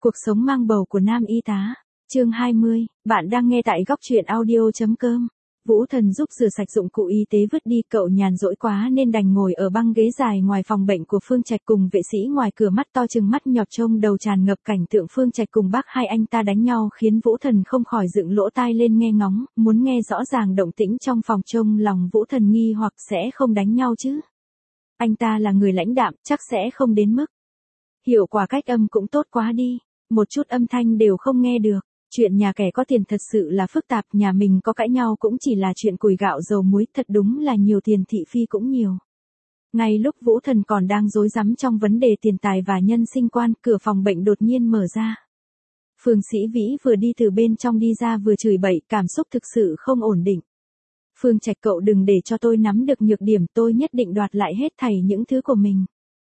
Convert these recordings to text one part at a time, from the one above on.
Cuộc sống mang bầu của nam y tá. Chương 20, bạn đang nghe tại góc truyện audio.com. Vũ Thần giúp rửa sạch dụng cụ y tế vứt đi, cậu nhàn rỗi quá nên đành ngồi ở băng ghế dài ngoài phòng bệnh của Phương Trạch cùng vệ sĩ ngoài cửa mắt to trừng mắt nhọt trông đầu tràn ngập cảnh tượng Phương Trạch cùng bác hai anh ta đánh nhau khiến Vũ Thần không khỏi dựng lỗ tai lên nghe ngóng, muốn nghe rõ ràng động tĩnh trong phòng trông lòng Vũ Thần nghi hoặc sẽ không đánh nhau chứ. Anh ta là người lãnh đạm, chắc sẽ không đến mức. Hiệu quả cách âm cũng tốt quá đi, một chút âm thanh đều không nghe được. Chuyện nhà kẻ có tiền thật sự là phức tạp, nhà mình có cãi nhau cũng chỉ là chuyện củi gạo dầu muối, thật đúng là nhiều tiền thị phi cũng nhiều. Ngay lúc Vũ Thần còn đang rối rắm trong vấn đề tiền tài và nhân sinh quan, cửa phòng bệnh đột nhiên mở ra. Phương Sĩ Vĩ vừa đi từ bên trong đi ra vừa chửi bậy, cảm xúc thực sự không ổn định. Phương Trạch, cậu đừng để cho tôi nắm được nhược điểm, tôi nhất định đoạt lại hết thảy những thứ của mình.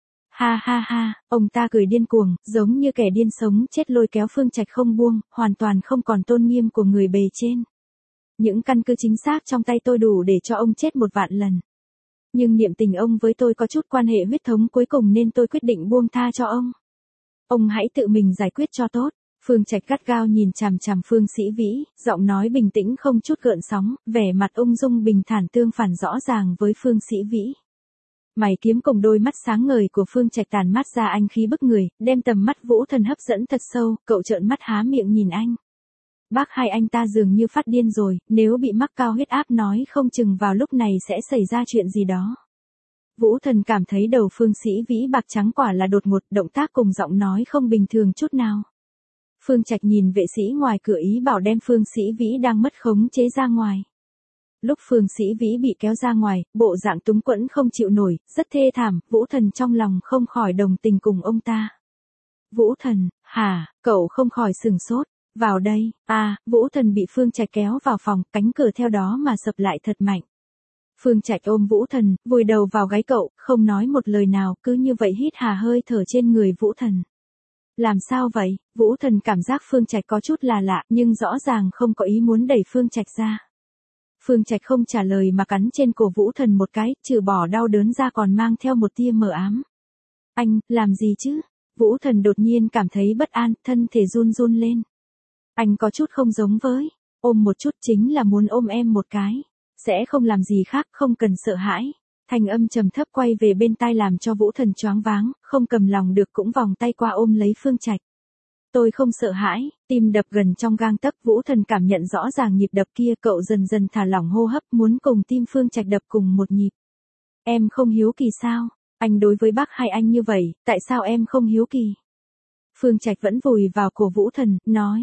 Ha ha ha, ông ta cười điên cuồng, giống như kẻ điên sống chết lôi kéo Phương Trạch không buông, hoàn toàn không còn tôn nghiêm của người bề trên. Những căn cứ chính xác trong tay tôi đủ để cho ông chết 1 vạn lần. Nhưng niệm tình ông với tôi có chút quan hệ huyết thống cuối cùng nên tôi quyết định buông tha cho ông. Ông hãy tự mình giải quyết cho tốt. Phương Trạch gắt gao nhìn chằm chằm Phương Sĩ Vĩ, giọng nói bình tĩnh không chút gợn sóng, vẻ mặt ung dung bình thản tương phản rõ ràng với Phương Sĩ Vĩ. Mày kiếm cùng đôi mắt sáng ngời của Phương Trạch tàn mát ra anh khí bức người, đem tầm mắt Vũ Thần hấp dẫn thật sâu, cậu trợn mắt há miệng nhìn anh. Bác hai anh ta dường như phát điên rồi, nếu bị mắc cao huyết áp nói không chừng vào lúc này sẽ xảy ra chuyện gì đó. Vũ Thần cảm thấy đầu Phương Sĩ Vĩ bạc trắng quả là đột ngột, động tác cùng giọng nói không bình thường chút nào. Phương Trạch nhìn vệ sĩ ngoài cửa ý bảo đem Phương Sĩ Vĩ đang mất khống chế ra ngoài. Lúc Phương Sĩ Vĩ bị kéo ra ngoài, bộ dạng túng quẫn không chịu nổi, rất thê thảm, Vũ Thần trong lòng không khỏi đồng tình cùng ông ta. Vũ Thần, hả, cậu không khỏi sừng sốt, vào đây, Vũ Thần bị Phương Trạch kéo vào phòng, cánh cửa theo đó mà sập lại thật mạnh. Phương Trạch ôm Vũ Thần, vùi đầu vào gáy cậu, không nói một lời nào, cứ như vậy hít hà hơi thở trên người Vũ Thần. Làm sao vậy? Vũ Thần cảm giác Phương Trạch có chút là lạ, nhưng rõ ràng không có ý muốn đẩy Phương Trạch ra. Phương Trạch không trả lời mà cắn trên cổ Vũ Thần một cái, trừ bỏ đau đớn ra còn mang theo một tia mờ ám. Anh, làm gì chứ? Vũ Thần đột nhiên cảm thấy bất an, thân thể run run lên. Anh có chút không giống với, ôm một chút chính là muốn ôm em một cái. Sẽ không làm gì khác, không cần sợ hãi. Thanh âm trầm thấp quay về bên tai làm cho Vũ Thần choáng váng, không cầm lòng được cũng vòng tay qua ôm lấy Phương Trạch. Tôi không sợ hãi, tim đập gần trong gang tấc, Vũ Thần cảm nhận rõ ràng nhịp đập kia, cậu dần dần thả lỏng hô hấp, muốn cùng tim Phương Trạch đập cùng một nhịp. Em không hiếu kỳ sao? Anh đối với bác hai anh như vậy, tại sao em không hiếu kỳ? Phương Trạch vẫn vùi vào cổ Vũ Thần, nói.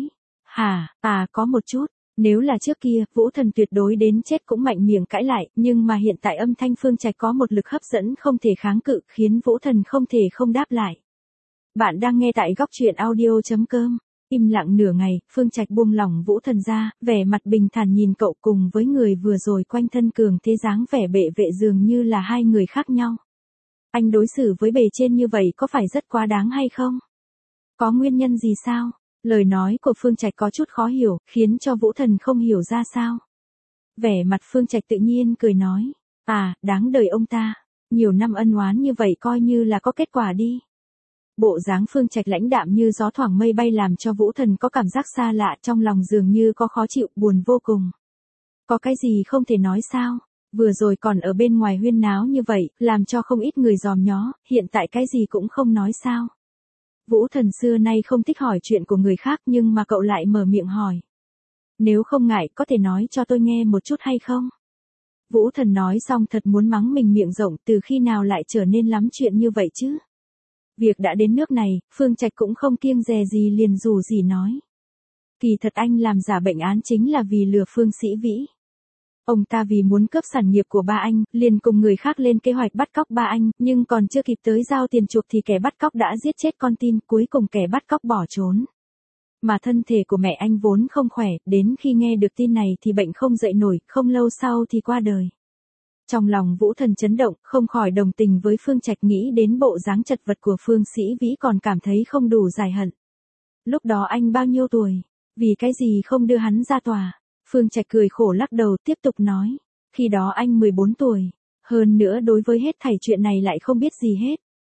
Có một chút. Nếu là trước kia, Vũ Thần tuyệt đối đến chết cũng mạnh miệng cãi lại, nhưng mà hiện tại âm thanh Phương Trạch có một lực hấp dẫn không thể kháng cự, khiến Vũ Thần không thể không đáp lại. Bạn đang nghe tại góc truyện audio.com. Im lặng nửa ngày, Phương Trạch buông lỏng Vũ Thần ra, vẻ mặt bình thản nhìn cậu cùng với người vừa rồi quanh thân cường thế dáng vẻ bệ vệ dường như là hai người khác nhau. Anh đối xử với bề trên như vậy có phải rất quá đáng hay không? Có nguyên nhân gì sao? Lời nói của Phương Trạch có chút khó hiểu, khiến cho Vũ Thần không hiểu ra sao. Vẻ mặt Phương Trạch tự nhiên cười nói. Đáng đời ông ta. Nhiều năm ân oán như vậy coi như là có kết quả đi. Bộ dáng Phương Trạch lãnh đạm như gió thoảng mây bay làm cho Vũ Thần có cảm giác xa lạ, trong lòng dường như có khó chịu, buồn vô cùng. Có cái gì không thể nói sao? Vừa rồi còn ở bên ngoài huyên náo như vậy, làm cho không ít người dòm nhó, hiện tại cái gì cũng không nói sao? Vũ Thần xưa nay không thích hỏi chuyện của người khác nhưng mà cậu lại mở miệng hỏi. Nếu không ngại có thể nói cho tôi nghe một chút hay không? Vũ Thần nói xong thật muốn mắng mình miệng rộng, từ khi nào lại trở nên lắm chuyện như vậy chứ? Việc đã đến nước này, Phương Trạch cũng không kiêng dè gì liền rủ gì nói. Kỳ thật anh làm giả bệnh án chính là vì lừa Phương Sĩ Vĩ. Ông ta vì muốn cướp sản nghiệp của ba anh, liền cùng người khác lên kế hoạch bắt cóc ba anh, nhưng còn chưa kịp tới giao tiền chuộc thì kẻ bắt cóc đã giết chết con tin, cuối cùng kẻ bắt cóc bỏ trốn. Mà thân thể của mẹ anh vốn không khỏe, đến khi nghe được tin này thì bệnh không dậy nổi, không lâu sau thì qua đời. Trong lòng Vũ Thần chấn động, không khỏi đồng tình với Phương Trạch, nghĩ đến bộ dáng chật vật của Phương Sĩ Vĩ còn cảm thấy không đủ giải hận. Lúc đó anh bao nhiêu tuổi? Vì cái gì không đưa hắn ra tòa? Phương Trạch cười khổ lắc đầu tiếp tục nói. Khi đó anh 14 tuổi. Hơn nữa đối với hết thảy chuyện này lại không biết gì hết.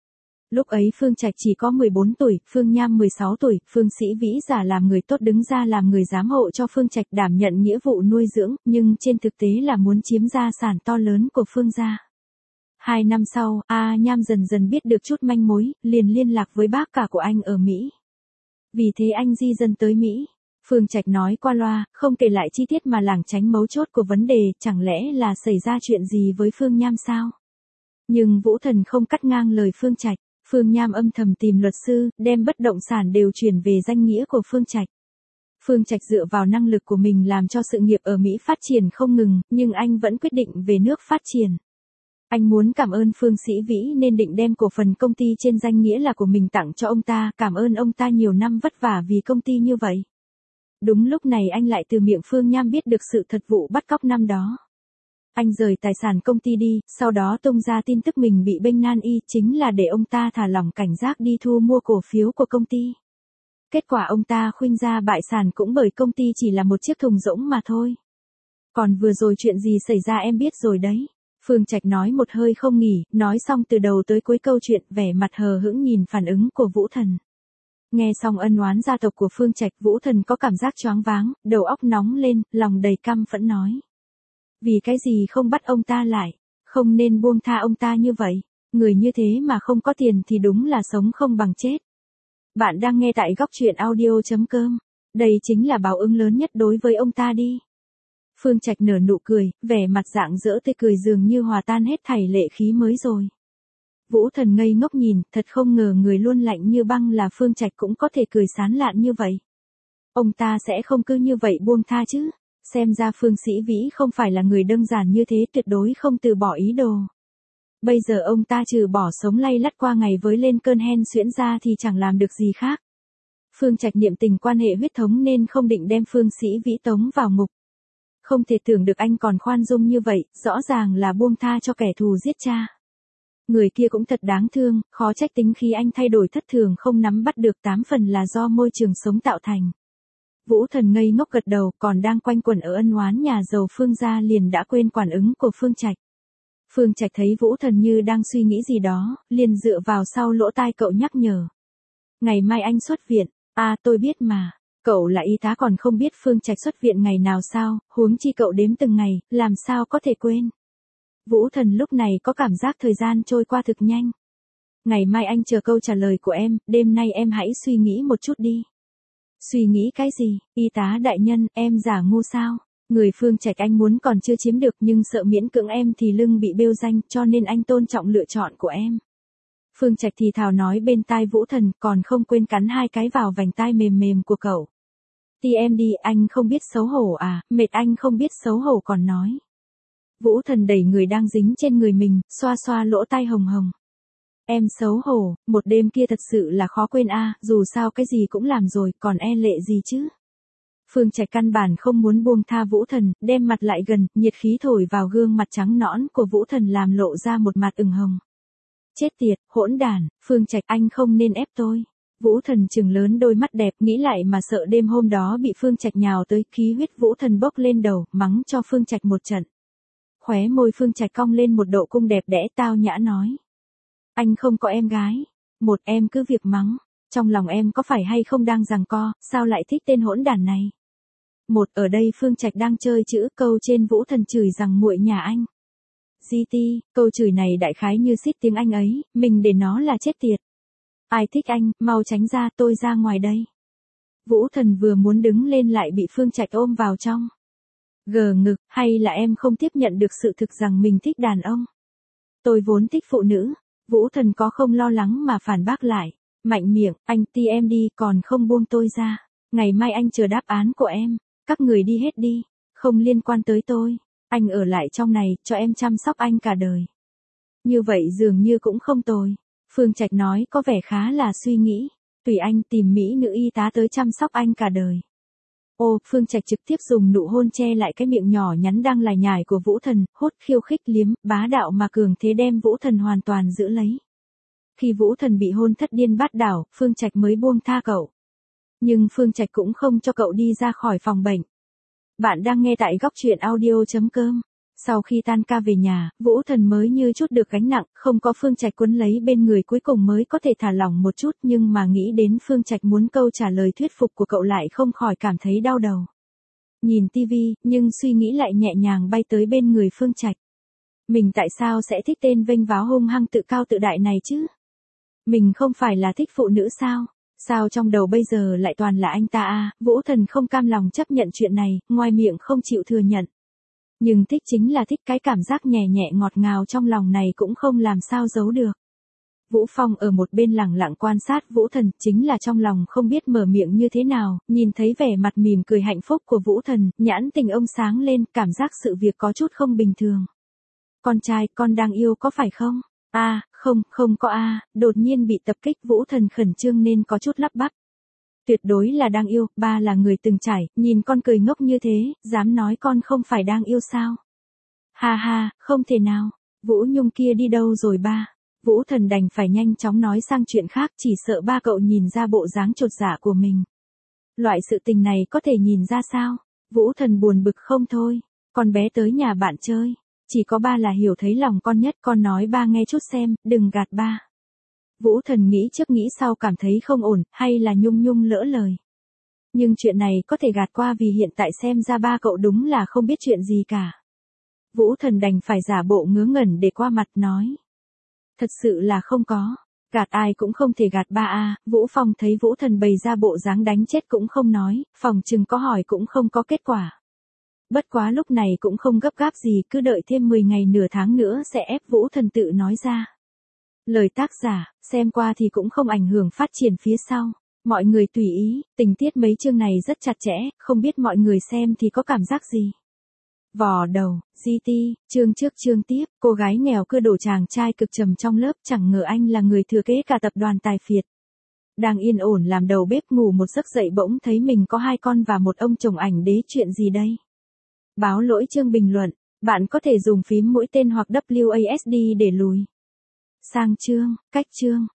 Lúc ấy Phương Trạch chỉ có 14 tuổi, Phương Nham 16 tuổi, Phương Sĩ Vĩ giả làm người tốt đứng ra làm người giám hộ cho Phương Trạch đảm nhận nghĩa vụ nuôi dưỡng, nhưng trên thực tế là muốn chiếm gia sản to lớn của Phương gia. 2 năm sau, A Nham dần dần biết được chút manh mối, liền liên lạc với bác cả của anh ở Mỹ. Vì thế anh di dân tới Mỹ. Phương Trạch nói qua loa, không kể lại chi tiết mà lảng tránh mấu chốt của vấn đề, chẳng lẽ là xảy ra chuyện gì với Phương Nham sao? Nhưng Vũ Thần không cắt ngang lời Phương Trạch. Phương Nham âm thầm tìm luật sư, đem bất động sản đều chuyển về danh nghĩa của Phương Trạch. Phương Trạch dựa vào năng lực của mình làm cho sự nghiệp ở Mỹ phát triển không ngừng, nhưng anh vẫn quyết định về nước phát triển. Anh muốn cảm ơn Phương Sĩ Vĩ nên định đem cổ phần công ty trên danh nghĩa là của mình tặng cho ông ta, cảm ơn ông ta nhiều năm vất vả vì công ty như vậy. Đúng lúc này anh lại từ miệng Phương Nham biết được sự thật vụ bắt cóc năm đó. Anh rời tài sản công ty đi, sau đó tung ra tin tức mình bị bênh nan y, chính là để ông ta thả lỏng cảnh giác đi thu mua cổ phiếu của công ty. Kết quả ông ta khuynh ra bại sản cũng bởi công ty chỉ là một chiếc thùng rỗng mà thôi. Còn vừa rồi chuyện gì xảy ra em biết rồi đấy. Phương Trạch nói một hơi không nghỉ, nói xong từ đầu tới cuối câu chuyện, vẻ mặt hờ hững nhìn phản ứng của Vũ Thần. Nghe xong ân oán gia tộc của Phương Trạch, Vũ Thần có cảm giác choáng váng, đầu óc nóng lên, lòng đầy căm phẫn nói. Vì cái gì không bắt ông ta lại, không nên buông tha ông ta như vậy, người như thế mà không có tiền thì đúng là sống không bằng chết. Bạn đang nghe tại góc truyện audio.com, đây chính là báo ứng lớn nhất đối với ông ta đi. Phương Trạch nở nụ cười, vẻ mặt rạng rỡ tươi cười dường như hòa tan hết thảy lệ khí mới rồi. Vũ Thần ngây ngốc nhìn, thật không ngờ người luôn lạnh như băng là Phương Trạch cũng có thể cười sán lạn như vậy. Ông ta sẽ không cứ như vậy buông tha chứ. Xem ra Phương Sĩ Vĩ không phải là người đơn giản như thế, tuyệt đối không từ bỏ ý đồ. Bây giờ ông ta trừ bỏ sống lay lắt qua ngày với lên cơn hen suyễn ra thì chẳng làm được gì khác. Phương Trạch niệm tình quan hệ huyết thống nên không định đem Phương Sĩ Vĩ tống vào ngục. Không thể tưởng được anh còn khoan dung như vậy, rõ ràng là buông tha cho kẻ thù giết cha. Người kia cũng thật đáng thương, khó trách tính khí anh thay đổi thất thường không nắm bắt được, 8 phần là do môi trường sống tạo thành. Vũ Thần ngây ngốc gật đầu, còn đang quanh quẩn ở ân oán nhà giàu Phương gia liền đã quên quản ứng của Phương Trạch. Phương Trạch thấy Vũ Thần như đang suy nghĩ gì đó, liền dựa vào sau lỗ tai cậu nhắc nhở. Ngày mai anh xuất viện, tôi biết mà, cậu là y tá còn không biết Phương Trạch xuất viện ngày nào sao, huống chi cậu đếm từng ngày, làm sao có thể quên. Vũ Thần lúc này có cảm giác thời gian trôi qua thực nhanh. Ngày mai anh chờ câu trả lời của em, đêm nay em hãy suy nghĩ một chút đi. Suy nghĩ cái gì, y tá đại nhân, em giả ngu sao? Người Phương Trạch anh muốn còn chưa chiếm được nhưng sợ miễn cưỡng em thì lưng bị bêu danh, cho nên anh tôn trọng lựa chọn của em. Phương Trạch thì thào nói bên tai Vũ Thần, còn không quên cắn 2 cái vào vành tai mềm mềm của cậu. Ti em đi, anh không biết xấu hổ à, mệt anh không biết xấu hổ còn nói. Vũ Thần đẩy người đang dính trên người mình, xoa xoa lỗ tai hồng hồng. Em xấu hổ, một đêm kia thật sự là khó quên dù sao cái gì cũng làm rồi, còn e lệ gì chứ. Phương Trạch căn bản không muốn buông tha Vũ Thần, đem mặt lại gần, nhiệt khí thổi vào gương mặt trắng nõn của Vũ Thần làm lộ ra một mặt ửng hồng. Chết tiệt, hỗn đản, Phương Trạch anh không nên ép tôi. Vũ Thần trừng lớn đôi mắt đẹp, nghĩ lại mà sợ đêm hôm đó bị Phương Trạch nhào tới, khí huyết Vũ Thần bốc lên đầu, mắng cho Phương Trạch một trận. Khóe môi Phương Trạch cong lên một độ cung đẹp đẽ, tao nhã nói. Anh không có em gái. Một em cứ việc mắng. Trong lòng em có phải hay không đang giằng co, sao lại thích tên hỗn đản này? Một ở đây Phương Trạch đang chơi chữ, câu trên Vũ Thần chửi rằng muội nhà anh. GT, câu chửi này đại khái như xít tiếng Anh ấy, mình để nó là chết tiệt. Ai thích anh, mau tránh ra, tôi ra ngoài đây. Vũ Thần vừa muốn đứng lên lại bị Phương Trạch ôm vào trong. Gờ ngực, hay là em không tiếp nhận được sự thực rằng mình thích đàn ông? Tôi vốn thích phụ nữ. Vũ Thần có không lo lắng mà phản bác lại. Mạnh miệng, anh ti em đi, còn không buông tôi ra. Ngày mai anh chờ đáp án của em. Các người đi hết đi. Không liên quan tới tôi. Anh ở lại trong này, cho em chăm sóc anh cả đời. Như vậy dường như cũng không tồi. Phương Trạch nói có vẻ khá là suy nghĩ. Tùy anh tìm mỹ nữ y tá tới chăm sóc anh cả đời. Phương Trạch trực tiếp dùng nụ hôn che lại cái miệng nhỏ nhắn đang lải nhải của Vũ Thần, hốt khiêu khích liếm, bá đạo mà cường thế đem Vũ Thần hoàn toàn giữ lấy. Khi Vũ Thần bị hôn thất điên bát đảo, Phương Trạch mới buông tha cậu. Nhưng Phương Trạch cũng không cho cậu đi ra khỏi phòng bệnh. Bạn đang nghe tại góc truyện audio.com. Sau khi tan ca về nhà, Vũ Thần mới như chút được gánh nặng, không có Phương Trạch quấn lấy bên người cuối cùng mới có thể thả lỏng một chút, nhưng mà nghĩ đến Phương Trạch muốn câu trả lời thuyết phục của cậu lại không khỏi cảm thấy đau đầu. Nhìn tivi, nhưng suy nghĩ lại nhẹ nhàng bay tới bên người Phương Trạch. Mình tại sao sẽ thích tên vênh váo hung hăng tự cao tự đại này chứ? Mình không phải là thích phụ nữ sao? Sao trong đầu bây giờ lại toàn là anh ta à? Vũ Thần không cam lòng chấp nhận chuyện này, ngoài miệng không chịu thừa nhận. Nhưng thích chính là thích, cái cảm giác nhẹ nhẹ ngọt ngào trong lòng này cũng không làm sao giấu được. Vũ Phong ở một bên lẳng lặng quan sát Vũ Thần, chính là trong lòng không biết mở miệng như thế nào, nhìn thấy vẻ mặt mỉm cười hạnh phúc của Vũ Thần, nhãn tình ông sáng lên, cảm giác sự việc có chút không bình thường. Con trai, con đang yêu có phải không? Không có đột nhiên bị tập kích Vũ Thần khẩn trương nên có chút lắp bắp. Tuyệt đối là đang yêu, ba là người từng trải, nhìn con cười ngốc như thế, dám nói con không phải đang yêu sao? Ha ha, không thể nào, Vũ Nhung kia đi đâu rồi ba? Vũ Thần đành phải nhanh chóng nói sang chuyện khác, chỉ sợ ba cậu nhìn ra bộ dáng chột dạ của mình. Loại sự tình này có thể nhìn ra sao? Vũ Thần buồn bực không thôi, con bé tới nhà bạn chơi. Chỉ có ba là hiểu thấy lòng con nhất, con nói ba nghe chút xem, đừng gạt ba. Vũ Thần nghĩ trước nghĩ sau cảm thấy không ổn, hay là Nhung Nhung lỡ lời. Nhưng chuyện này có thể gạt qua vì hiện tại xem ra ba cậu đúng là không biết chuyện gì cả. Vũ Thần đành phải giả bộ ngớ ngẩn để qua mặt nói. Thật sự là không có. Gạt ai cũng không thể gạt ba à, Vũ Phong thấy Vũ Thần bày ra bộ dáng đánh chết cũng không nói, phòng chừng có hỏi cũng không có kết quả. Bất quá lúc này cũng không gấp gáp gì, cứ đợi thêm 10 ngày nửa tháng nữa sẽ ép Vũ Thần tự nói ra. Lời tác giả, xem qua thì cũng không ảnh hưởng phát triển phía sau. Mọi người tùy ý, tình tiết mấy chương này rất chặt chẽ, không biết mọi người xem thì có cảm giác gì. Vò đầu, GT, chương trước chương tiếp, cô gái nghèo cưa đổ chàng trai cực trầm trong lớp, chẳng ngờ anh là người thừa kế cả tập đoàn tài phiệt. Đang yên ổn làm đầu bếp ngủ một giấc dậy bỗng thấy mình có 2 con và một ông chồng ảnh đế, chuyện gì đây? Báo lỗi chương bình luận, bạn có thể dùng phím mũi tên hoặc WASD để lùi sang chương, cách chương.